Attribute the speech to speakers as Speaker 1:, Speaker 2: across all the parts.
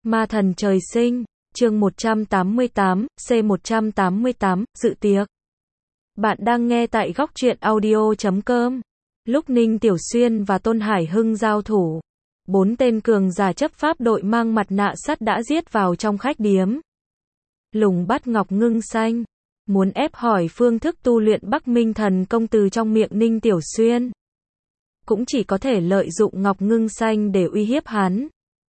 Speaker 1: Ma thần trời sinh, chương 188, C188, dự tiệc. Bạn đang nghe tại góc truyện audio.com. Lúc Ninh Tiểu Xuyên và Tôn Hải Hưng giao thủ, 4 tên cường giả chấp pháp đội mang mặt nạ sắt đã giết vào trong khách điếm. Lùng bắt Ngọc Ngưng Xanh, muốn ép hỏi phương thức tu luyện Bắc Minh thần công từ trong miệng Ninh Tiểu Xuyên. Cũng chỉ có thể lợi dụng Ngọc Ngưng Xanh để uy hiếp hắn.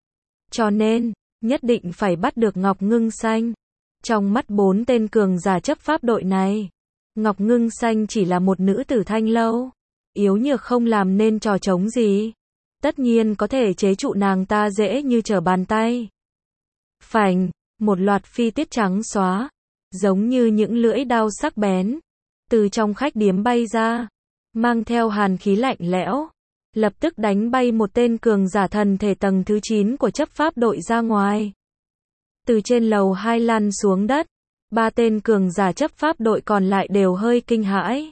Speaker 1: Cho nên, nhất định phải bắt được Ngọc Ngưng Xanh. Trong mắt 4 tên cường giả chấp pháp đội này, Ngọc Ngưng Xanh chỉ là một nữ tử thanh lâu, yếu nhược không làm nên trò trống gì. Tất nhiên có thể chế trụ nàng ta dễ như trở bàn tay. Phành, một loạt phi tiết trắng xóa, giống như những lưỡi đao sắc bén, từ trong khách điếm bay ra, mang theo hàn khí lạnh lẽo, lập tức đánh bay một tên cường giả thần thể tầng thứ 9 của chấp pháp đội ra ngoài. Từ trên lầu 2 lăn xuống đất, 3 tên cường giả chấp pháp đội còn lại đều hơi kinh hãi.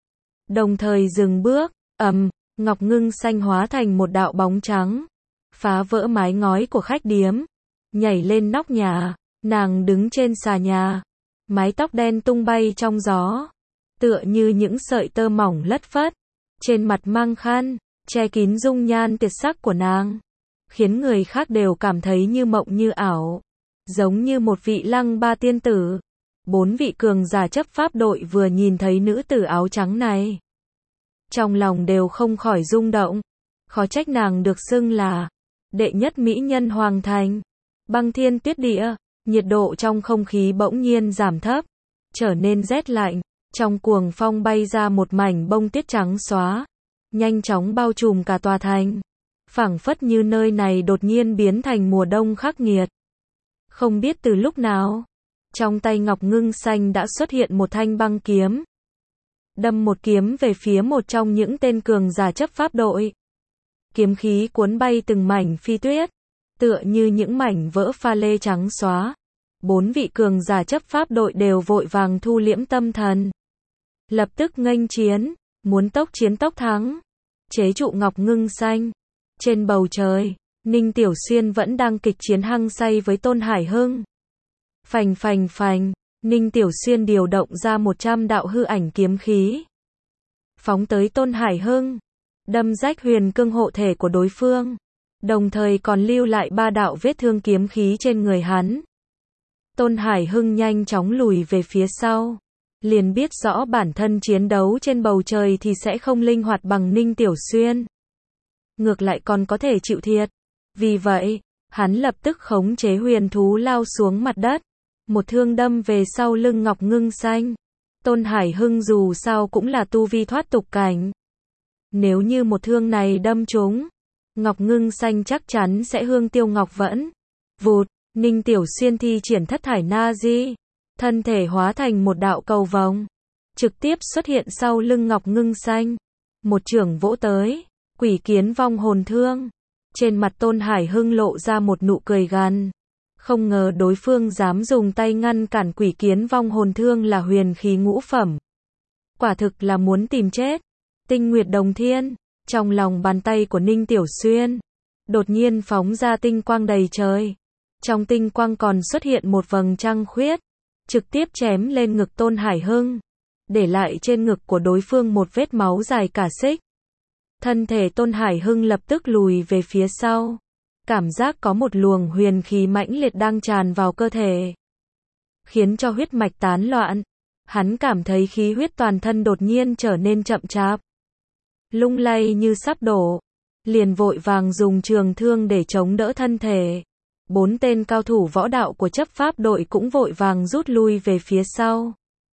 Speaker 1: Đồng thời dừng bước, Ngọc Ngưng Xanh hóa thành một đạo bóng trắng, phá vỡ mái ngói của khách điếm, nhảy lên nóc nhà, nàng đứng trên xà nhà, mái tóc đen tung bay trong gió, tựa như những sợi tơ mỏng lất phất, trên mặt mang khăn, che kín dung nhan tuyệt sắc của nàng, khiến người khác đều cảm thấy như mộng như ảo, giống như một vị lăng ba tiên tử. 4 vị cường giả chấp pháp đội vừa nhìn thấy nữ tử áo trắng này, trong lòng đều không khỏi rung động, khó trách nàng được xưng là đệ nhất mỹ nhân hoàng thành. Băng thiên tuyết địa, nhiệt độ trong không khí bỗng nhiên giảm thấp, trở nên rét lạnh, trong cuồng phong bay ra một mảnh bông tuyết trắng xóa, nhanh chóng bao trùm cả tòa thành, phảng phất như nơi này đột nhiên biến thành mùa đông khắc nghiệt. Không biết từ lúc nào, trong tay Ngọc Ngưng Xanh đã xuất hiện một thanh băng kiếm, đâm một kiếm về phía một trong những tên cường giả chấp pháp đội. Kiếm khí cuốn bay từng mảnh phi tuyết, tựa như những mảnh vỡ pha lê trắng xóa. 4 vị cường giả chấp pháp đội đều vội vàng thu liễm tâm thần, lập tức nghênh chiến, muốn tốc chiến tốc thắng, chế trụ Ngọc Ngưng Xanh. Trên bầu trời, Ninh Tiểu Xuyên vẫn đang kịch chiến hăng say với Tôn Hải Hưng. Phành phành phành, Ninh Tiểu Xuyên điều động ra 100 đạo hư ảnh kiếm khí, phóng tới Tôn Hải Hưng, đâm rách huyền cương hộ thể của đối phương, đồng thời còn lưu lại 3 đạo vết thương kiếm khí trên người hắn. Tôn Hải Hưng nhanh chóng lùi về phía sau, liền biết rõ bản thân chiến đấu trên bầu trời thì sẽ không linh hoạt bằng Ninh Tiểu Xuyên, ngược lại còn có thể chịu thiệt. Vì vậy, hắn lập tức khống chế huyền thú lao xuống mặt đất, một thương đâm về sau lưng Ngọc Ngưng Xanh. Tôn Hải Hưng dù sao cũng là tu vi thoát tục cảnh, nếu như một thương này đâm trúng, Ngọc Ngưng Xanh chắc chắn sẽ hương tiêu ngọc vẫn. Vụt, Ninh Tiểu Xuyên thi triển thất thải na di, thân thể hóa thành một đạo cầu vồng, trực tiếp xuất hiện sau lưng Ngọc Ngưng Xanh. Một chưởng vỗ tới, quỷ kiến vong hồn thương. Trên mặt Tôn Hải Hưng lộ ra một nụ cười gằn. Không ngờ đối phương dám dùng tay ngăn cản quỷ kiến vong hồn thương là huyền khí ngũ phẩm. Quả thực là muốn tìm chết. Tinh Nguyệt Đồng Thiên, trong lòng bàn tay của Ninh Tiểu Xuyên, đột nhiên phóng ra tinh quang đầy trời. Trong tinh quang còn xuất hiện một vầng trăng khuyết, trực tiếp chém lên ngực Tôn Hải Hưng, để lại trên ngực của đối phương một vết máu dài cả xích. Thân thể Tôn Hải Hưng lập tức lùi về phía sau, cảm giác có một luồng huyền khí mãnh liệt đang tràn vào cơ thể, khiến cho huyết mạch tán loạn. Hắn cảm thấy khí huyết toàn thân đột nhiên trở nên chậm chạp, lung lay như sắp đổ, liền vội vàng dùng trường thương để chống đỡ thân thể. 4 tên cao thủ võ đạo của chấp pháp đội cũng vội vàng rút lui về phía sau,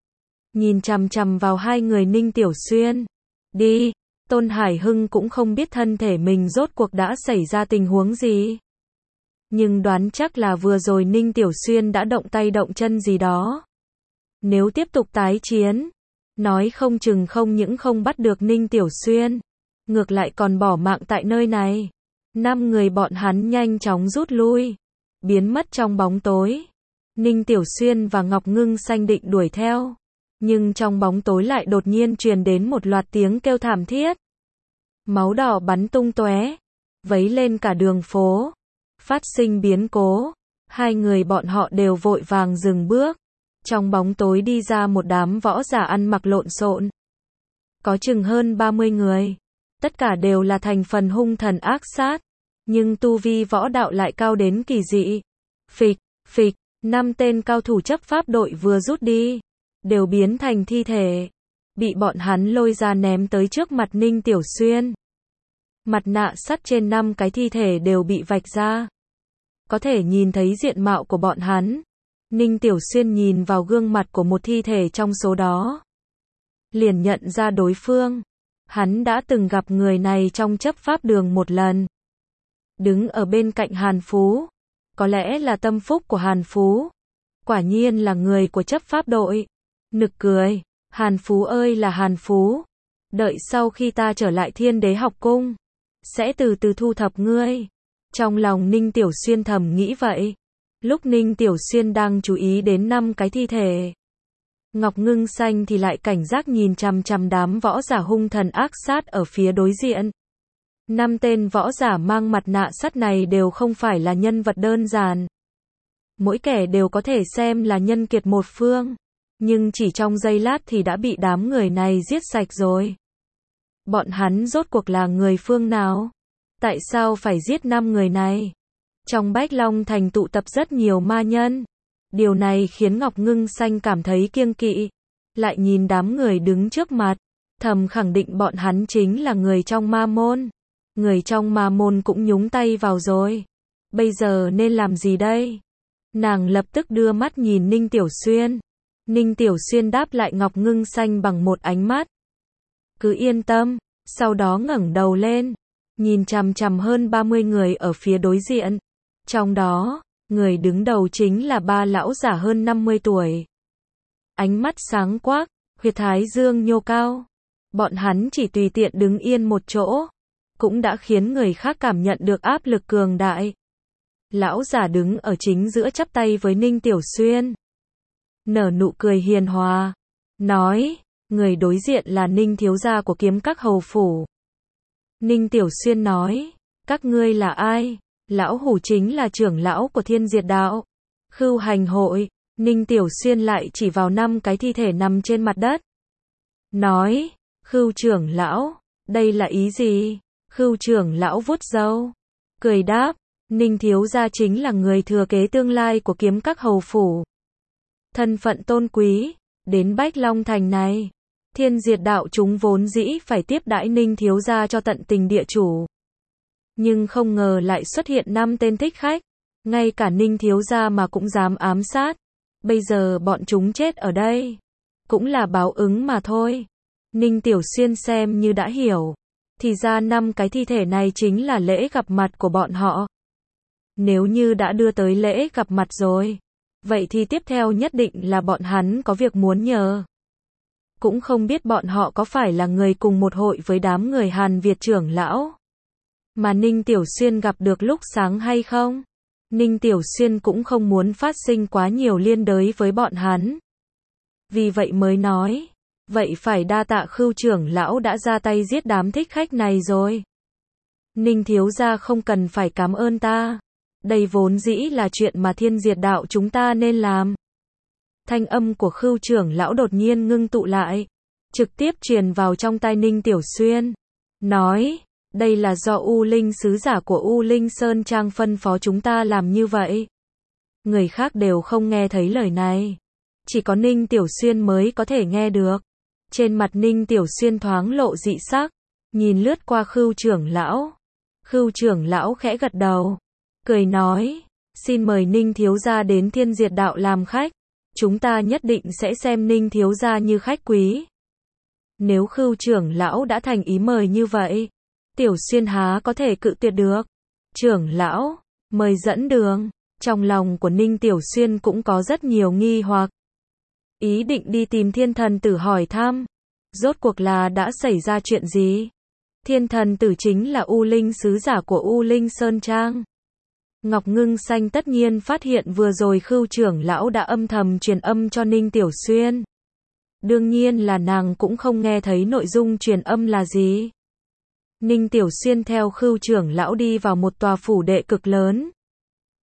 Speaker 1: nhìn chằm chằm vào hai người Ninh Tiểu Xuyên. Đi, Tôn Hải Hưng cũng không biết thân thể mình rốt cuộc đã xảy ra tình huống gì, nhưng đoán chắc là vừa rồi Ninh Tiểu Xuyên đã động tay động chân gì đó. Nếu tiếp tục tái chiến, nói không chừng không những không bắt được Ninh Tiểu Xuyên, ngược lại còn bỏ mạng tại nơi này. 5 người bọn hắn nhanh chóng rút lui, biến mất trong bóng tối. Ninh Tiểu Xuyên và Ngọc Ngưng Xanh định đuổi theo, nhưng trong bóng tối lại đột nhiên truyền đến một loạt tiếng kêu thảm thiết. Máu đỏ bắn tung tóe, vấy lên cả đường phố. phát sinh biến cố. Hai người bọn họ đều vội vàng dừng bước. Trong bóng tối đi ra một đám võ giả ăn mặc lộn xộn. Có chừng hơn 30 người. Tất cả đều là thành phần hung thần ác sát. Nhưng tu vi võ đạo lại cao đến kỳ dị. Phịch, phịch, 5 tên cao thủ chấp pháp đội vừa rút đi. Đều biến thành thi thể. Bị bọn hắn lôi ra ném tới trước mặt Ninh Tiểu Xuyên. Mặt nạ sắt trên 5 cái thi thể đều bị vạch ra. Có thể nhìn thấy diện mạo của bọn hắn. Ninh Tiểu Xuyên nhìn vào gương mặt của một thi thể trong số đó. Liền nhận ra đối phương. Hắn đã từng gặp người này trong chấp pháp đường một lần. Đứng ở bên cạnh Hàn Phú. Có lẽ là tâm phúc của Hàn Phú. Quả nhiên là người của chấp pháp đội. Nực cười. Hàn Phú ơi là Hàn Phú. Đợi sau khi ta trở lại Thiên Đế học cung. Sẽ từ từ thu thập ngươi. Trong lòng Ninh Tiểu Xuyên thầm nghĩ vậy. Lúc Ninh Tiểu Xuyên đang chú ý đến 5 cái thi thể. Ngọc Ngưng Xanh thì lại cảnh giác nhìn chằm chằm đám võ giả hung thần ác sát ở phía đối diện. 5 tên võ giả mang mặt nạ sắt này đều không phải là nhân vật đơn giản. Mỗi kẻ đều có thể xem là nhân kiệt một phương. Nhưng chỉ trong giây lát thì đã bị đám người này giết sạch rồi. Bọn hắn rốt cuộc là người phương nào? Tại sao phải giết 5 người này? Trong Bách Long Thành tụ tập rất nhiều ma nhân. Điều này khiến Ngọc Ngưng Xanh cảm thấy kiêng kỵ. Lại nhìn đám người đứng trước mặt. Thầm khẳng định bọn hắn chính là người trong ma môn. Người trong ma môn cũng nhúng tay vào rồi. Bây giờ nên làm gì đây? Nàng lập tức đưa mắt nhìn Ninh Tiểu Xuyên. Ninh Tiểu Xuyên đáp lại Ngọc Ngưng Xanh bằng một ánh mắt. Cứ yên tâm. Sau đó ngẩng đầu lên. Nhìn chằm chằm hơn 30 người ở phía đối diện. Trong đó, người đứng đầu chính là 3 lão giả hơn 50 tuổi. Ánh mắt sáng quắc, huyệt thái dương nhô cao. Bọn hắn chỉ tùy tiện đứng yên một chỗ. Cũng đã khiến người khác cảm nhận được áp lực cường đại. Lão giả đứng ở chính giữa chắp tay với Ninh Tiểu Xuyên. Nở nụ cười hiền hòa. Nói, người đối diện là Ninh thiếu gia của Kiếm Các hầu phủ. Ninh Tiểu Xuyên nói, các ngươi là ai? Lão hủ chính là trưởng lão của Thiên Diệt Đạo. Khưu hành hội. Ninh Tiểu Xuyên lại chỉ vào 5 cái thi thể nằm trên mặt đất. Nói, Khưu trưởng lão, đây là ý gì? Khưu trưởng lão vuốt râu. Cười đáp, Ninh thiếu gia chính là người thừa kế tương lai của Kiếm Các hầu phủ. Thân phận tôn quý, đến Bách Long Thành này. Thiên Diệt Đạo chúng vốn dĩ phải tiếp đãi Ninh thiếu gia cho tận tình địa chủ. Nhưng không ngờ lại xuất hiện 5 tên thích khách. Ngay cả Ninh thiếu gia mà cũng dám ám sát. Bây giờ bọn chúng chết ở đây. Cũng là báo ứng mà thôi. Ninh Tiểu Xuyên xem như đã hiểu. Thì ra 5 cái thi thể này chính là lễ gặp mặt của bọn họ. Nếu như đã đưa tới lễ gặp mặt rồi. Vậy thì tiếp theo nhất định là bọn hắn có việc muốn nhờ. Cũng không biết bọn họ có phải là người cùng một hội với đám người Hàn Việt trưởng lão mà Ninh Tiểu Xuyên gặp được lúc sáng hay không? Ninh Tiểu Xuyên cũng không muốn phát sinh quá nhiều liên đới với bọn hắn. Vì vậy mới nói, vậy phải đa tạ Khưu trưởng lão đã ra tay giết đám thích khách này rồi. Ninh thiếu gia không cần phải cảm ơn ta. Đây vốn dĩ là chuyện mà Thiên Diệt Đạo chúng ta nên làm. Thanh âm của Khưu trưởng lão đột nhiên ngưng tụ lại, trực tiếp truyền vào trong tai Ninh Tiểu Xuyên. Nói, đây là do U Linh sứ giả của U Linh Sơn Trang phân phó chúng ta làm như vậy. Người khác đều không nghe thấy lời này. Chỉ có Ninh Tiểu Xuyên mới có thể nghe được. Trên mặt Ninh Tiểu Xuyên thoáng lộ dị sắc, nhìn lướt qua Khưu trưởng lão. Khưu trưởng lão khẽ gật đầu, cười nói, xin mời Ninh thiếu gia đến Thiên Diệt Đạo làm khách. Chúng ta nhất định sẽ xem Ninh thiếu gia như khách quý. Nếu Khưu trưởng lão đã thành ý mời như vậy, Tiểu Xuyên há có thể cự tuyệt được. Trưởng lão, mời dẫn đường. Trong lòng của Ninh Tiểu Xuyên cũng có rất nhiều nghi hoặc. Ý định đi tìm Thiên Thần Tử hỏi thăm. Rốt cuộc là đã xảy ra chuyện gì? Thiên Thần Tử chính là U Linh sứ giả của U Linh Sơn Trang. Ngọc Ngưng Xanh tất nhiên phát hiện vừa rồi Khưu trưởng lão đã âm thầm truyền âm cho Ninh Tiểu Xuyên. Đương nhiên là nàng cũng không nghe thấy nội dung truyền âm là gì. Ninh Tiểu Xuyên theo Khưu trưởng lão đi vào một tòa phủ đệ cực lớn.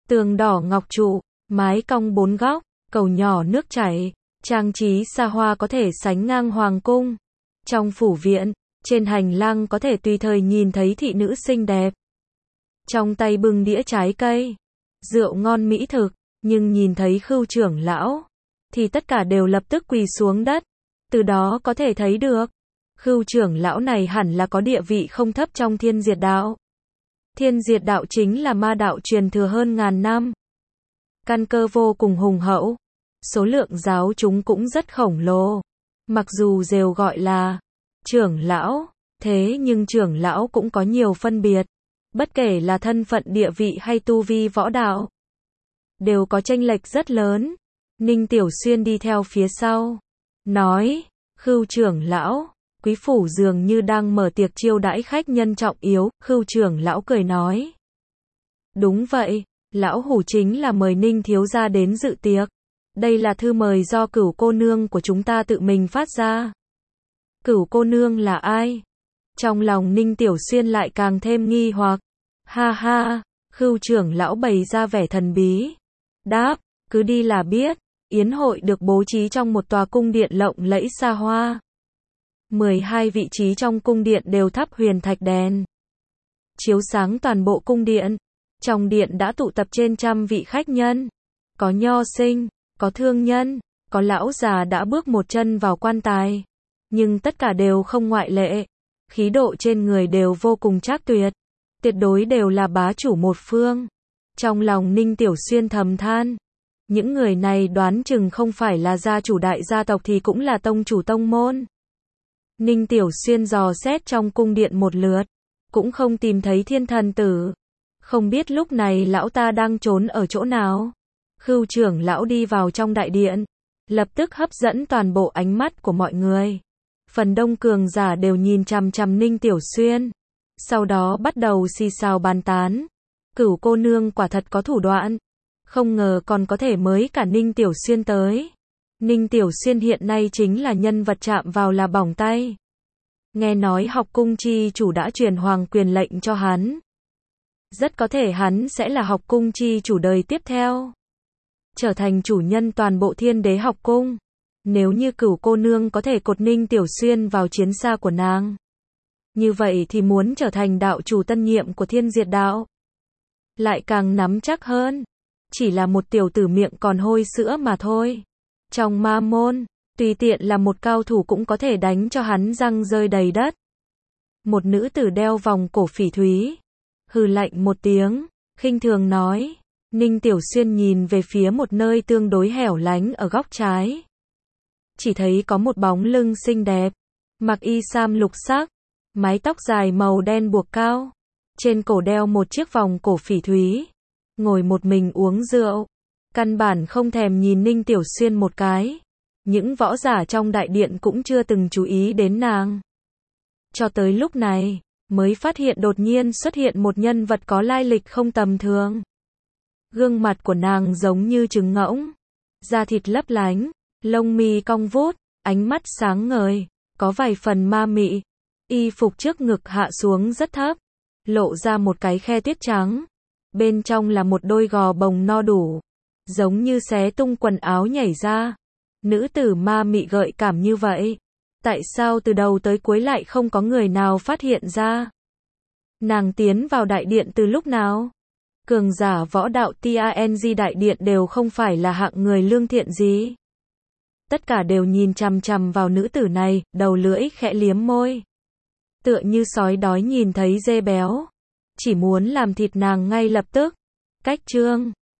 Speaker 1: Tường đỏ ngọc trụ, mái cong bốn góc, cầu nhỏ nước chảy, trang trí xa hoa có thể sánh ngang hoàng cung. Trong phủ viện, trên hành lang có thể tùy thời nhìn thấy thị nữ xinh đẹp. Trong tay bưng đĩa trái cây, rượu ngon mỹ thực, nhưng nhìn thấy Khưu trưởng lão, thì tất cả đều lập tức quỳ xuống đất. Từ đó có thể thấy được, Khưu trưởng lão này hẳn là có địa vị không thấp trong Thiên Diệt Đạo. Thiên Diệt Đạo chính là ma đạo truyền thừa hơn ngàn năm. Căn cơ vô cùng hùng hậu, số lượng giáo chúng cũng rất khổng lồ. Mặc dù đều gọi là trưởng lão, thế nhưng trưởng lão cũng có nhiều phân biệt. Bất kể là thân phận địa vị hay tu vi võ đạo, đều có chênh lệch rất lớn. Ninh Tiểu Xuyên đi theo phía sau, nói, Khưu trưởng lão, quý phủ dường như đang mở tiệc chiêu đãi khách nhân trọng yếu. Khưu trưởng lão cười nói, đúng vậy, lão hủ chính là mời Ninh thiếu gia đến dự tiệc. Đây là thư mời do Cửu cô nương của chúng ta tự mình phát ra. Cửu cô nương là ai? Trong lòng Ninh Tiểu Xuyên lại càng thêm nghi hoặc. Ha ha, Khưu trưởng lão bày ra vẻ thần bí. Đáp, cứ đi là biết. Yến hội được bố trí trong một tòa cung điện lộng lẫy xa hoa. 12 vị trí trong cung điện đều thắp huyền thạch đèn, chiếu sáng toàn bộ cung điện. Trong điện đã tụ tập trên trăm vị khách nhân. Có nho sinh, có thương nhân, có lão già đã bước một chân vào quan tài. Nhưng tất cả đều không ngoại lệ. Khí độ trên người đều vô cùng trác tuyệt. Tuyệt đối đều là bá chủ một phương. Trong lòng Ninh Tiểu Xuyên thầm than. Những người này đoán chừng không phải là gia chủ đại gia tộc thì cũng là tông chủ tông môn. Ninh Tiểu Xuyên dò xét trong cung điện một lượt, cũng không tìm thấy Thiên Thần Tử. Không biết lúc này lão ta đang trốn ở chỗ nào. Khưu trưởng lão đi vào trong đại điện, lập tức hấp dẫn toàn bộ ánh mắt của mọi người. Phần đông cường giả đều nhìn chằm chằm Ninh Tiểu Xuyên, sau đó bắt đầu xì xào bàn tán. Cửu cô nương quả thật có thủ đoạn, không ngờ còn có thể mới cả Ninh Tiểu Xuyên tới. Ninh Tiểu Xuyên hiện nay chính là nhân vật chạm vào là bỏng tay. Nghe nói học cung chi chủ đã truyền hoàng quyền lệnh cho hắn. Rất có thể hắn sẽ là học cung chi chủ đời tiếp theo, trở thành chủ nhân toàn bộ Thiên Đế học cung. Nếu như Cửu cô nương có thể cột Ninh Tiểu Xuyên vào chiến xa của nàng, như vậy thì muốn trở thành đạo chủ tân nhiệm của Thiên Diệt Đạo lại càng nắm chắc hơn. Chỉ là một tiểu tử miệng còn hôi sữa mà thôi. Trong ma môn, tùy tiện là một cao thủ cũng có thể đánh cho hắn răng rơi đầy đất. Một nữ tử đeo vòng cổ phỉ thúy, hừ lạnh một tiếng, khinh thường nói. Ninh Tiểu Xuyên nhìn về phía một nơi tương đối hẻo lánh ở góc trái. Chỉ thấy có một bóng lưng xinh đẹp, mặc y sam lục sắc, mái tóc dài màu đen buộc cao, trên cổ đeo một chiếc vòng cổ phỉ thúy, ngồi một mình uống rượu, căn bản không thèm nhìn Ninh Tiểu Xuyên một cái. Những võ giả trong đại điện cũng chưa từng chú ý đến nàng. Cho tới lúc này, mới phát hiện đột nhiên xuất hiện một nhân vật có lai lịch không tầm thường. Gương mặt của nàng giống như trứng ngỗng, da thịt lấp lánh, lông mi cong vút, ánh mắt sáng ngời, có vài phần ma mị. Y phục trước ngực hạ xuống rất thấp, lộ ra một cái khe tuyết trắng. Bên trong là một đôi gò bồng no đủ, giống như xé tung quần áo nhảy ra. Nữ tử ma mị gợi cảm như vậy, tại sao từ đầu tới cuối lại không có người nào phát hiện ra? Nàng tiến vào đại điện từ lúc nào? Cường giả võ đạo TANG đại điện đều không phải là hạng người lương thiện gì. Tất cả đều nhìn chằm chằm vào nữ tử này, đầu lưỡi khẽ liếm môi. Tựa như sói đói nhìn thấy dê béo, chỉ muốn làm thịt nàng ngay lập tức. Cách chương